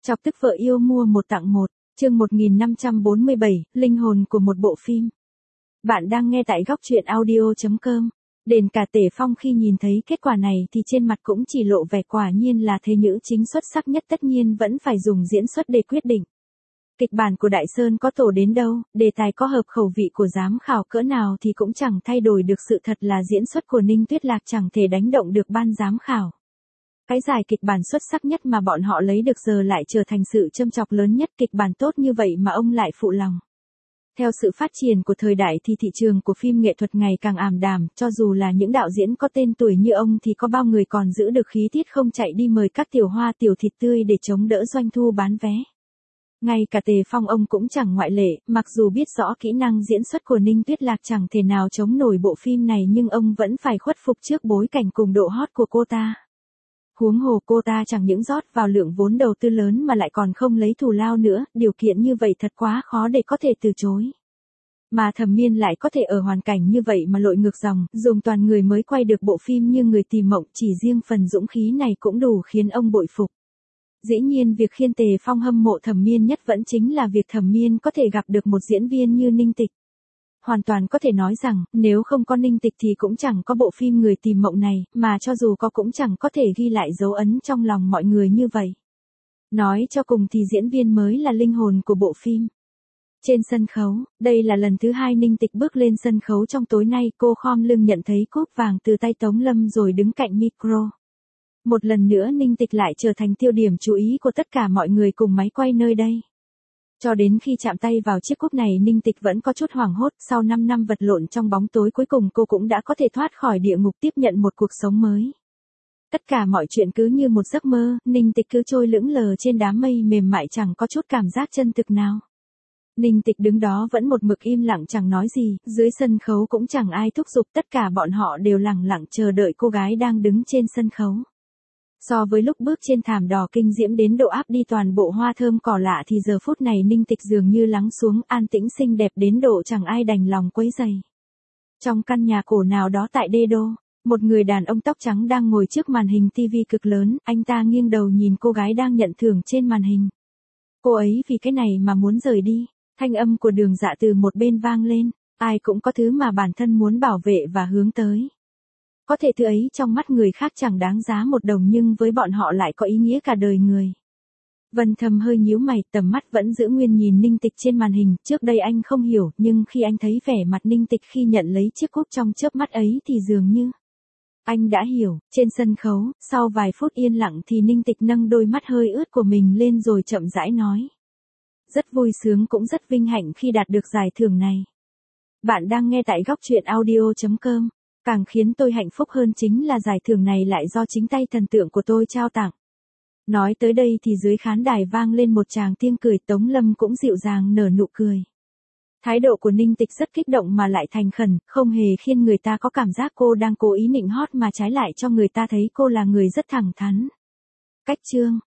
Chọc tức vợ yêu mua một tặng một, chương 1547, linh hồn của một bộ phim. Bạn đang nghe tại góc truyện audio.com. Đền cả Tề Phong khi nhìn thấy kết quả này thì trên mặt cũng chỉ lộ vẻ quả nhiên là thế nữ chính xuất sắc nhất tất nhiên vẫn phải dùng diễn xuất để quyết định. Kịch bản của Đại Sơn có tổ đến đâu, đề tài có hợp khẩu vị của giám khảo cỡ nào thì cũng chẳng thay đổi được sự thật là diễn xuất của Ninh Tuyết Lạc chẳng thể đánh động được ban giám khảo. Cái giải kịch bản xuất sắc nhất mà bọn họ lấy được giờ lại trở thành sự châm chọc lớn nhất, kịch bản tốt như vậy mà ông lại phụ lòng. Theo sự phát triển của thời đại thì thị trường của phim nghệ thuật ngày càng ảm đạm, cho dù là những đạo diễn có tên tuổi như ông thì có bao người còn giữ được khí tiết không chạy đi mời các tiểu hoa tiểu thịt tươi để chống đỡ doanh thu bán vé. Ngay cả Tề Phong ông cũng chẳng ngoại lệ, mặc dù biết rõ kỹ năng diễn xuất của Ninh Tuyết Lạc chẳng thể nào chống nổi bộ phim này nhưng ông vẫn phải khuất phục trước bối cảnh cùng độ hot của cô ta. Huống hồ cô ta chẳng những rót vào lượng vốn đầu tư lớn mà lại còn không lấy thù lao nữa, điều kiện như vậy thật quá khó để có thể từ chối. Mà Thẩm Miên lại có thể ở hoàn cảnh như vậy mà lội ngược dòng, dùng toàn người mới quay được bộ phim như Người Tìm Mộng, chỉ riêng phần dũng khí này cũng đủ khiến ông bội phục. Dĩ nhiên việc khiến Tề Phong hâm mộ Thẩm Miên nhất vẫn chính là việc Thẩm Miên có thể gặp được một diễn viên như Ninh Tịch. Hoàn toàn có thể nói rằng, nếu không có Ninh Tịch thì cũng chẳng có bộ phim Người Tìm Mộng này, mà cho dù có cũng chẳng có thể ghi lại dấu ấn trong lòng mọi người như vậy. Nói cho cùng thì diễn viên mới là linh hồn của bộ phim. Trên sân khấu, đây là lần thứ 2 Ninh Tịch bước lên sân khấu trong tối nay, cô khom lưng nhận thấy cúp vàng từ tay Tống Lâm rồi đứng cạnh micro. Một lần nữa Ninh Tịch lại trở thành tiêu điểm chú ý của tất cả mọi người cùng máy quay nơi đây. Cho đến khi chạm tay vào chiếc cúp này Ninh Tịch vẫn có chút hoảng hốt, sau 5 năm vật lộn trong bóng tối cuối cùng cô cũng đã có thể thoát khỏi địa ngục tiếp nhận một cuộc sống mới. Tất cả mọi chuyện cứ như một giấc mơ, Ninh Tịch cứ trôi lững lờ trên đám mây mềm mại chẳng có chút cảm giác chân thực nào. Ninh Tịch đứng đó vẫn một mực im lặng chẳng nói gì, dưới sân khấu cũng chẳng ai thúc giục, tất cả bọn họ đều lặng lặng chờ đợi cô gái đang đứng trên sân khấu. So với lúc bước trên thảm đỏ kinh diễm đến độ áp đi toàn bộ hoa thơm cỏ lạ thì giờ phút này Ninh Tịch dường như lắng xuống, an tĩnh xinh đẹp đến độ chẳng ai đành lòng quấy rầy. Trong căn nhà cổ nào đó tại Đê Đô, một người đàn ông tóc trắng đang ngồi trước màn hình TV cực lớn, anh ta nghiêng đầu nhìn cô gái đang nhận thưởng trên màn hình. Cô ấy vì cái này mà muốn rời đi, thanh âm của Đường Dạ từ một bên vang lên, ai cũng có thứ mà bản thân muốn bảo vệ và hướng tới. Có thể thứ ấy trong mắt người khác chẳng đáng giá một đồng nhưng với bọn họ lại có ý nghĩa cả đời người. Vân Thâm hơi nhíu mày, tầm mắt vẫn giữ nguyên nhìn Ninh Tịch trên màn hình, trước đây anh không hiểu, nhưng khi anh thấy vẻ mặt Ninh Tịch khi nhận lấy chiếc cúp trong chớp mắt ấy thì dường như anh đã hiểu. Trên sân khấu, sau vài phút yên lặng thì Ninh Tịch nâng đôi mắt hơi ướt của mình lên rồi chậm rãi nói. Rất vui sướng cũng rất vinh hạnh khi đạt được giải thưởng này. Bạn đang nghe tại góc truyện audio.com. Càng khiến tôi hạnh phúc hơn chính là giải thưởng này lại do chính tay thần tượng của tôi trao tặng. Nói tới đây thì dưới khán đài vang lên một tràng tiếng cười, Tống Lâm cũng dịu dàng nở nụ cười. Thái độ của Ninh Tịch rất kích động mà lại thành khẩn, không hề khiến người ta có cảm giác cô đang cố ý nịnh hót mà trái lại cho người ta thấy cô là người rất thẳng thắn. Cách chương,